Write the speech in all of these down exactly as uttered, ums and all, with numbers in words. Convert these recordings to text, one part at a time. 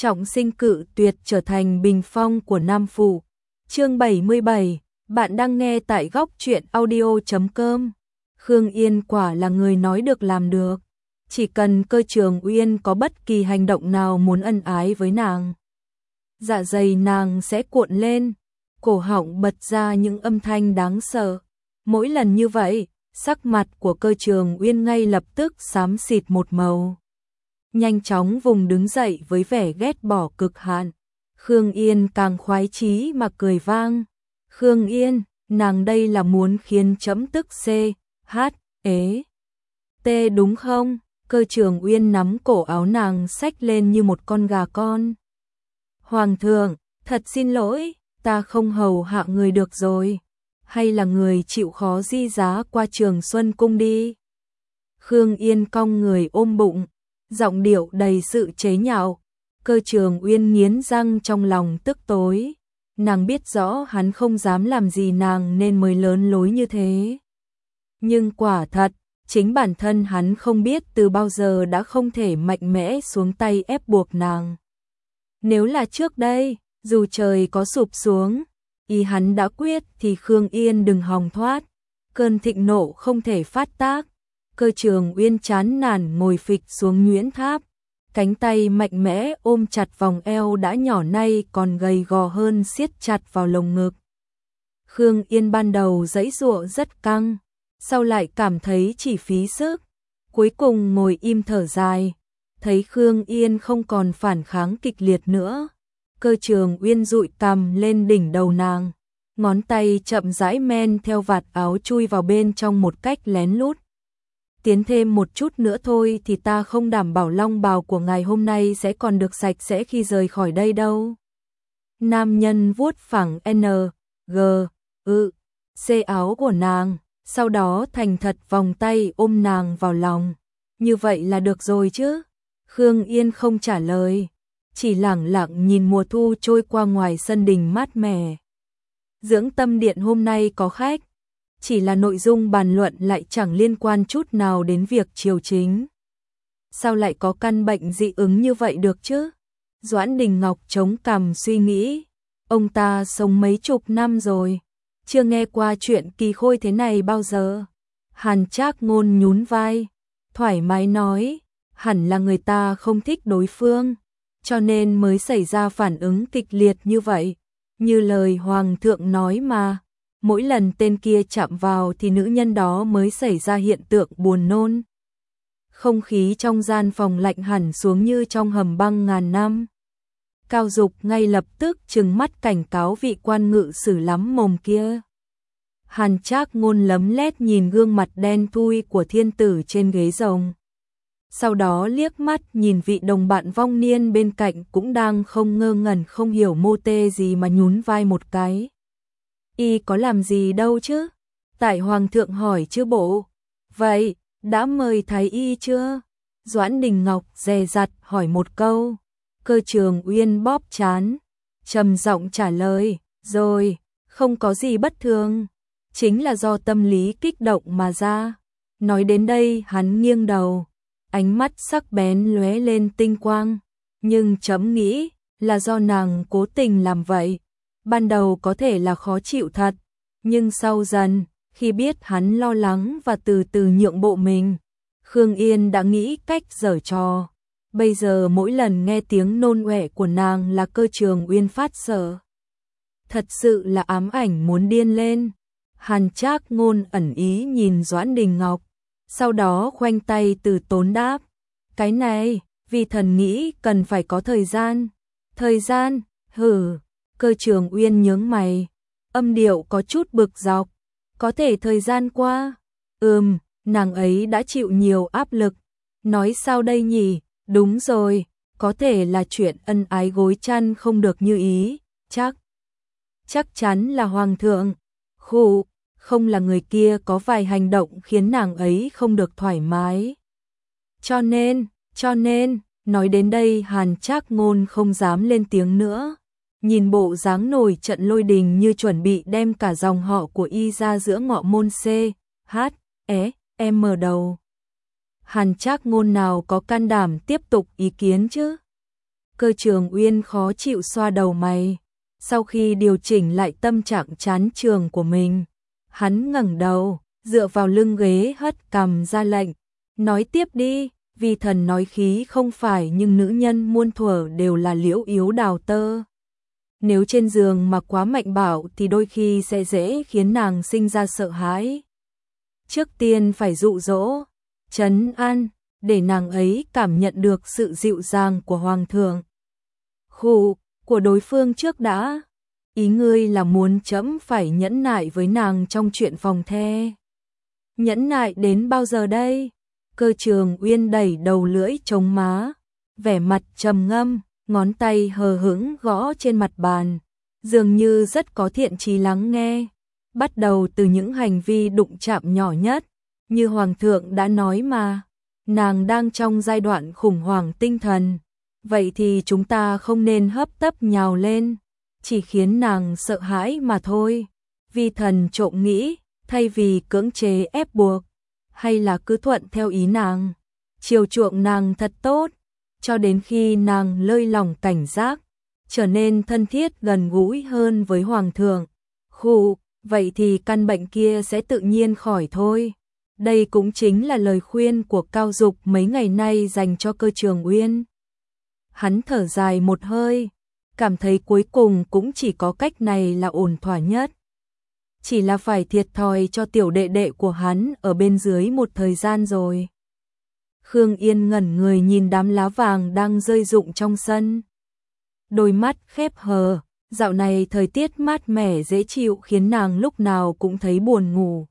trọng sinh cự tuyệt trở thành bình phong của Nam Phủ. Chương bảy mươi bảy, bạn đang nghe tại góc truyện audio chấm com. Khương Yên quả là người nói được làm được. Chỉ cần Cơ Trường Uyên có bất kỳ hành động nào muốn ân ái với nàng, dạ dày nàng sẽ cuộn lên, cổ họng bật ra những âm thanh đáng sợ. Mỗi lần như vậy, sắc mặt của Cơ Trường Uyên ngay lập tức xám xịt một màu. Nhanh chóng vùng đứng dậy với vẻ ghét bỏ cực hạn. Khương Yên càng khoái chí mà cười vang. Khương Yên, nàng đây là muốn khiến chấm tức C, H, ế, T đúng không? Cơ Trường Uyên nắm cổ áo nàng xách lên như một con gà con. Hoàng thượng, thật xin lỗi, ta không hầu hạ người được rồi. Hay là người chịu khó di giá qua Trường Xuân Cung đi. Khương Yên cong người ôm bụng, giọng điệu đầy sự chế nhạo. Cơ Trường Uyên nghiến răng trong lòng tức tối. Nàng biết rõ hắn không dám làm gì nàng nên mới lớn lối như thế. Nhưng quả thật, chính bản thân hắn không biết từ bao giờ đã không thể mạnh mẽ xuống tay ép buộc nàng. Nếu là trước đây, dù trời có sụp xuống, ý hắn đã quyết thì Khương Yên đừng hòng thoát. Cơn thịnh nộ không thể phát tác. Cơ Trường Uyên chán nản ngồi phịch xuống nhuyễn tháp. Cánh tay mạnh mẽ ôm chặt vòng eo đã nhỏ nay còn gầy gò hơn siết chặt vào lồng ngực. Khương Yên ban đầu giãy giụa rất căng, sau lại cảm thấy chỉ phí sức, cuối cùng ngồi im thở dài, thấy Khương Yên không còn phản kháng kịch liệt nữa. Cơ Trường Uyên dụi cằm lên đỉnh đầu nàng, ngón tay chậm rãi men theo vạt áo chui vào bên trong một cách lén lút. Tiến thêm một chút nữa thôi thì ta không đảm bảo long bào của ngài hôm nay sẽ còn được sạch sẽ khi rời khỏi đây đâu. Nam nhân vuốt phẳng N, G, ư, C áo của nàng, sau đó thành thật vòng tay ôm nàng vào lòng. Như vậy là được rồi chứ? Khương Yên không trả lời, chỉ lẳng lặng nhìn mùa thu trôi qua ngoài sân đình mát mẻ. Dưỡng tâm điện hôm nay có khách, chỉ là nội dung bàn luận lại chẳng liên quan chút nào đến việc triều chính. Sao lại có căn bệnh dị ứng như vậy được chứ? Doãn Đình Ngọc chống cằm suy nghĩ, ông ta sống mấy chục năm rồi, chưa nghe qua chuyện kỳ khôi thế này bao giờ. Hàn Trác Ngôn nhún vai, thoải mái nói, hẳn là người ta không thích đối phương, cho nên mới xảy ra phản ứng kịch liệt như vậy. Như lời Hoàng thượng nói mà, mỗi lần tên kia chạm vào thì nữ nhân đó mới xảy ra hiện tượng buồn nôn. Không khí trong gian phòng lạnh hẳn xuống như trong hầm băng ngàn năm. Cao Dục ngay lập tức trừng mắt cảnh cáo vị quan ngự sử lắm mồm kia. Hàn Trác Ngôn lấm lét nhìn gương mặt đen thui của thiên tử trên ghế rồng. Sau đó liếc mắt nhìn vị đồng bạn vong niên bên cạnh cũng đang không ngơ ngẩn không hiểu mô tê gì mà nhún vai một cái. Y có làm gì đâu chứ? Tại Hoàng thượng hỏi chứ bộ. Vậy, đã mời thái y chưa? Doãn Đình Ngọc dè dặt hỏi một câu. Cơ Trường Uyên bóp trán, trầm giọng trả lời, rồi, không có gì bất thường, chính là do tâm lý kích động mà ra. Nói đến đây hắn nghiêng đầu, ánh mắt sắc bén lóe lên tinh quang, nhưng chấm nghĩ là do nàng cố tình làm vậy. Ban đầu có thể là khó chịu thật, nhưng sau dần, khi biết hắn lo lắng và từ từ nhượng bộ mình, Khương Yên đã nghĩ cách giở trò. Bây giờ mỗi lần nghe tiếng nôn ọe của nàng là Cơ Trường Uyên phát sợ. Thật sự là ám ảnh muốn điên lên. Hàn Trác Ngôn ẩn ý nhìn Doãn Đình Ngọc, sau đó khoanh tay từ tốn đáp. Cái này, vì thần nghĩ cần phải có thời gian. Thời gian, hử. Cơ Trường Uyên nhướng mày, âm điệu có chút bực dọc. Có thể thời gian qua. Ừm, nàng ấy đã chịu nhiều áp lực. Nói sao đây nhỉ? Đúng rồi, có thể là chuyện ân ái gối chăn không được như ý. Chắc, chắc chắn là Hoàng thượng. Khụ, không là người kia có vài hành động khiến nàng ấy không được thoải mái. Cho nên, cho nên, nói đến đây Hàn Trác Ngôn không dám lên tiếng nữa. Nhìn bộ dáng nổi trận lôi đình như chuẩn bị đem cả dòng họ của y ra giữa ngọ môn C, H, E, M đầu. Hàn Trác Ngôn nào có can đảm tiếp tục ý kiến chứ? Cơ Trường Uyên khó chịu xoa đầu mày. Sau khi điều chỉnh lại tâm trạng chán trường của mình, hắn ngẩng đầu, dựa vào lưng ghế hất cằm ra lệnh. Nói tiếp đi, vì thần nói khí không phải nhưng nữ nhân muôn thuở đều là liễu yếu đào tơ. Nếu trên giường mà quá mạnh bạo thì đôi khi sẽ dễ khiến nàng sinh ra sợ hãi. Trước tiên phải dụ dỗ, trấn an, để nàng ấy cảm nhận được sự dịu dàng của hoàng thượng. Khụ, của đối phương trước đã. Ý ngươi là muốn trẫm phải nhẫn nại với nàng trong chuyện phòng the. Nhẫn nại đến bao giờ đây? Cơ Trường Uyên đẩy đầu lưỡi chống má, vẻ mặt trầm ngâm, ngón tay hờ hững gõ trên mặt bàn, dường như rất có thiện chí lắng nghe. Bắt đầu từ những hành vi đụng chạm nhỏ nhất, như hoàng thượng đã nói mà, nàng đang trong giai đoạn khủng hoảng tinh thần, vậy thì chúng ta không nên hấp tấp nhào lên, chỉ khiến nàng sợ hãi mà thôi. Vi thần trộm nghĩ, thay vì cưỡng chế ép buộc, hay là cứ thuận theo ý nàng, chiều chuộng nàng thật tốt, cho đến khi nàng lơi lỏng cảnh giác, trở nên thân thiết gần gũi hơn với hoàng thượng. Khụ, vậy thì căn bệnh kia sẽ tự nhiên khỏi thôi. Đây cũng chính là lời khuyên của Cao Dục mấy ngày nay dành cho Cơ Trường Uyên. Hắn thở dài một hơi, cảm thấy cuối cùng cũng chỉ có cách này là ổn thỏa nhất. Chỉ là phải thiệt thòi cho tiểu đệ đệ của hắn ở bên dưới một thời gian rồi. Khương Yên ngẩn người nhìn đám lá vàng đang rơi rụng trong sân. Đôi mắt khép hờ, dạo này thời tiết mát mẻ dễ chịu khiến nàng lúc nào cũng thấy buồn ngủ.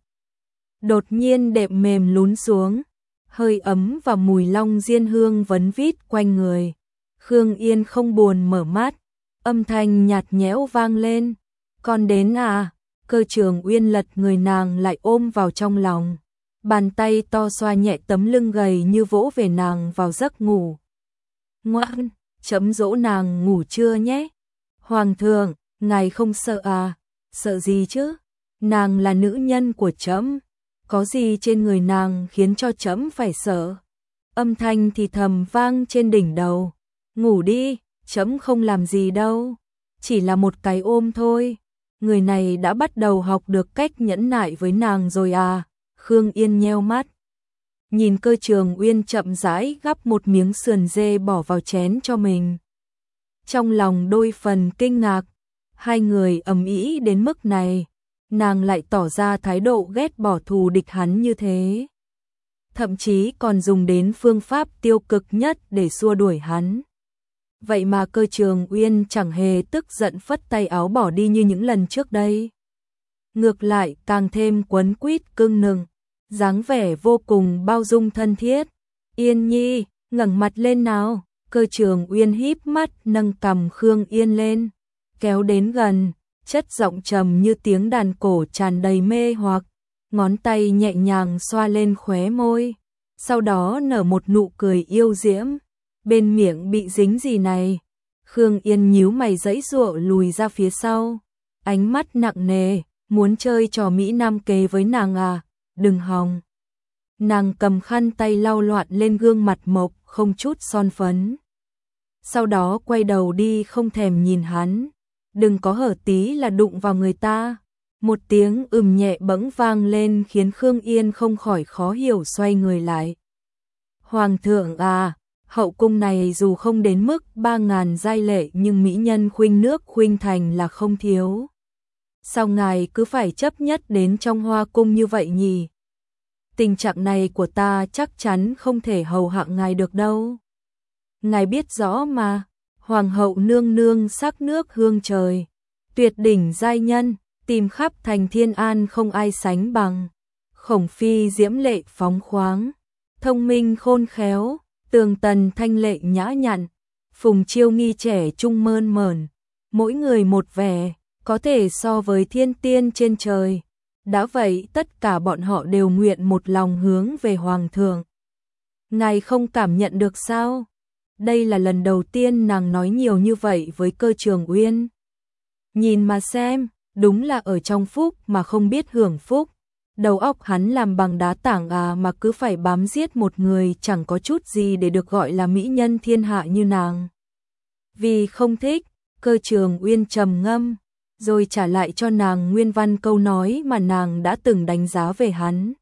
Đột nhiên đệm mềm lún xuống, hơi ấm và mùi long diên hương vấn vít quanh người. Khương Yên không buồn mở mắt, âm thanh nhạt nhẽo vang lên. Con đến à? Cơ Trường Uyên lật người nàng lại ôm vào trong lòng. Bàn tay to xoa nhẹ tấm lưng gầy như vỗ về nàng vào giấc ngủ. Ngoan, chấm dỗ nàng ngủ trưa nhé. Hoàng thượng, ngài không sợ à? Sợ gì chứ? Nàng là nữ nhân của trẫm, có gì trên người nàng khiến cho trẫm phải sợ? Âm thanh thì thầm vang trên đỉnh đầu. Ngủ đi, trẫm không làm gì đâu, chỉ là một cái ôm thôi. Người này đã bắt đầu học được cách nhẫn nại với nàng rồi à? Khương Yên nheo mắt, nhìn Cơ Trường Uyên chậm rãi gắp một miếng sườn dê bỏ vào chén cho mình. Trong lòng đôi phần kinh ngạc, hai người ầm ĩ đến mức này, nàng lại tỏ ra thái độ ghét bỏ thù địch hắn như thế. Thậm chí còn dùng đến phương pháp tiêu cực nhất để xua đuổi hắn. Vậy mà Cơ Trường Uyên chẳng hề tức giận phất tay áo bỏ đi như những lần trước đây. Ngược lại càng thêm quấn quýt cưng nựng, dáng vẻ vô cùng bao dung thân thiết. Yên Nhi, ngẩng mặt lên nào. Cơ Trường Uyên híp mắt nâng cằm Khương Yên lên, kéo đến gần, chất giọng trầm như tiếng đàn cổ tràn đầy mê hoặc, ngón tay nhẹ nhàng xoa lên khóe môi, sau đó nở một nụ cười yêu diễm. Bên miệng bị dính gì này? Khương Yên nhíu mày giãy giụa lùi ra phía sau, ánh mắt nặng nề, muốn chơi trò Mỹ Nam kế với nàng à? Đừng hòng. Nàng cầm khăn tay lau loạn lên gương mặt mộc không chút son phấn. Sau đó quay đầu đi không thèm nhìn hắn. Đừng có hở tí là đụng vào người ta. Một tiếng ừm nhẹ bỗng vang lên khiến Khương Yên không khỏi khó hiểu xoay người lại. Hoàng thượng à, hậu cung này dù không đến mức ba ngàn giai lệ nhưng mỹ nhân khuynh nước khuynh thành là không thiếu. Sao ngài cứ phải chấp nhất đến trong hoa cung như vậy nhỉ? Tình trạng này của ta chắc chắn không thể hầu hạ ngài được đâu. Ngài biết rõ mà, hoàng hậu nương nương sắc nước hương trời, tuyệt đỉnh giai nhân, tìm khắp thành Thiên An không ai sánh bằng. Khổng phi diễm lệ phóng khoáng, thông minh khôn khéo, tường tần thanh lệ nhã nhặn, phùng chiêu nghi trẻ trung mơn mởn, mỗi người một vẻ, có thể so với thiên tiên trên trời. Đã vậy tất cả bọn họ đều nguyện một lòng hướng về hoàng thượng. Ngài không cảm nhận được sao? Đây là lần đầu tiên nàng nói nhiều như vậy với Cơ Trường Uyên. Nhìn mà xem, đúng là ở trong phúc mà không biết hưởng phúc. Đầu óc hắn làm bằng đá tảng à mà cứ phải bám giết một người chẳng có chút gì để được gọi là mỹ nhân thiên hạ như nàng. Vì không thích, Cơ Trường Uyên trầm ngâm, rồi trả lại cho nàng nguyên văn câu nói mà nàng đã từng đánh giá về hắn.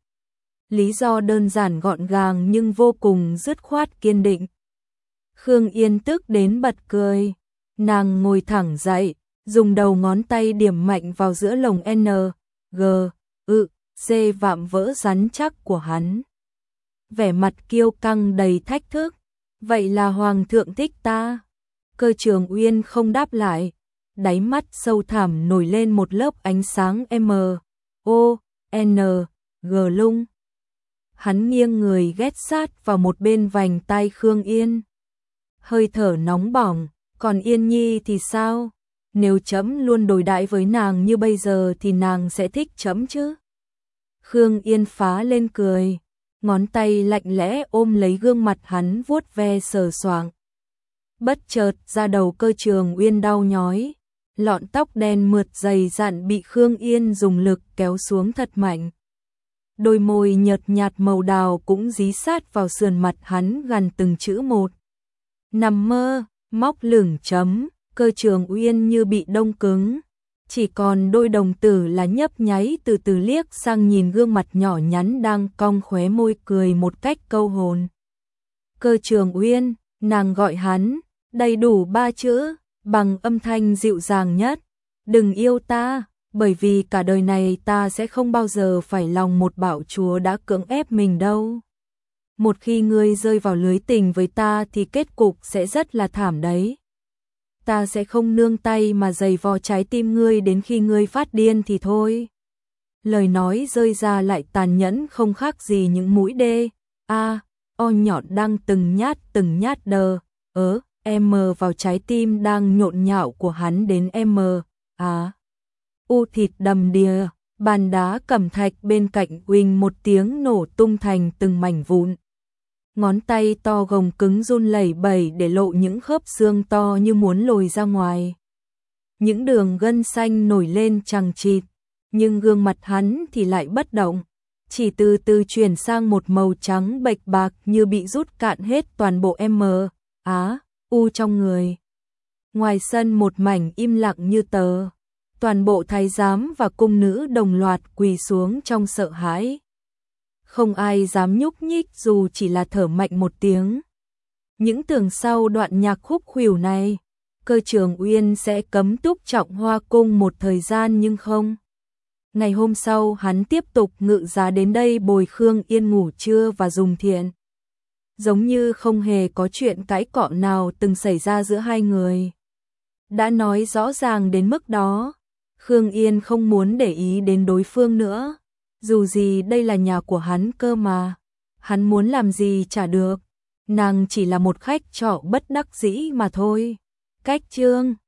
Lý do đơn giản gọn gàng nhưng vô cùng dứt khoát kiên định. Khương Yên tức đến bật cười, nàng ngồi thẳng dậy, dùng đầu ngón tay điểm mạnh vào giữa lồng N, G, ự, C vạm vỡ rắn chắc của hắn. Vẻ mặt kiêu căng đầy thách thức, vậy là Hoàng thượng thích ta? Cơ Trường Uyên không đáp lại, đáy mắt sâu thẳm nổi lên một lớp ánh sáng M, O, N, G lung. Hắn nghiêng người ghét sát vào một bên vành tai Khương Yên. Hơi thở nóng bỏng, còn Yên Nhi thì sao? Nếu trẫm luôn đối đãi với nàng như bây giờ thì nàng sẽ thích trẫm chứ? Khương Yên phá lên cười, ngón tay lạnh lẽ ôm lấy gương mặt hắn vuốt ve sờ soạng. Bất chợt da đầu Cơ Trường Uyên đau nhói, lọn tóc đen mượt dày dặn bị Khương Yên dùng lực kéo xuống thật mạnh. Đôi môi nhợt nhạt màu đào cũng dí sát vào sườn mặt hắn gần từng chữ một. Nằm mơ, móc lửng chấm, Cơ Trường Uyên như bị đông cứng, chỉ còn đôi đồng tử là nhấp nháy từ từ liếc sang nhìn gương mặt nhỏ nhắn đang cong khóe môi cười một cách câu hồn. Cơ Trường Uyên, nàng gọi hắn, đầy đủ ba chữ, bằng âm thanh dịu dàng nhất. Đừng yêu ta, bởi vì cả đời này ta sẽ không bao giờ phải lòng một bạo chúa đã cưỡng ép mình đâu. Một khi ngươi rơi vào lưới tình với ta thì kết cục sẽ rất là thảm đấy. Ta sẽ không nương tay mà giày vò trái tim ngươi đến khi ngươi phát điên thì thôi. Lời nói rơi ra lại tàn nhẫn không khác gì những mũi đê, a, o nhọn đang từng nhát từng nhát đờ, ớ, m vào trái tim đang nhộn nhạo của hắn đến m, á. U thịt đầm đìa, bàn đá cẩm thạch bên cạnh uỳnh một tiếng nổ tung thành từng mảnh vụn. Ngón tay to gồng cứng run lẩy bẩy để lộ những khớp xương to như muốn lồi ra ngoài. Những đường gân xanh nổi lên chằng chịt, nhưng gương mặt hắn thì lại bất động, chỉ từ từ chuyển sang một màu trắng bệch bạc như bị rút cạn hết toàn bộ M, Á, U trong người. Ngoài sân một mảnh im lặng như tờ, toàn bộ thái giám và cung nữ đồng loạt quỳ xuống trong sợ hãi. Không ai dám nhúc nhích dù chỉ là thở mạnh một tiếng. Những tưởng sau đoạn nhạc khúc khuỷu này, Cơ Trường Uyên sẽ cấm túc Trọng Hoa cung một thời gian nhưng không. Ngày hôm sau hắn tiếp tục ngự giá đến đây bồi Khương Yên ngủ trưa và dùng thiện. Giống như không hề có chuyện cãi cọ nào từng xảy ra giữa hai người. Đã nói rõ ràng đến mức đó, Khương Yên không muốn để ý đến đối phương nữa. Dù gì đây là nhà của hắn cơ mà, hắn muốn làm gì chả được, nàng chỉ là một khách trọ bất đắc dĩ mà thôi. Cách chương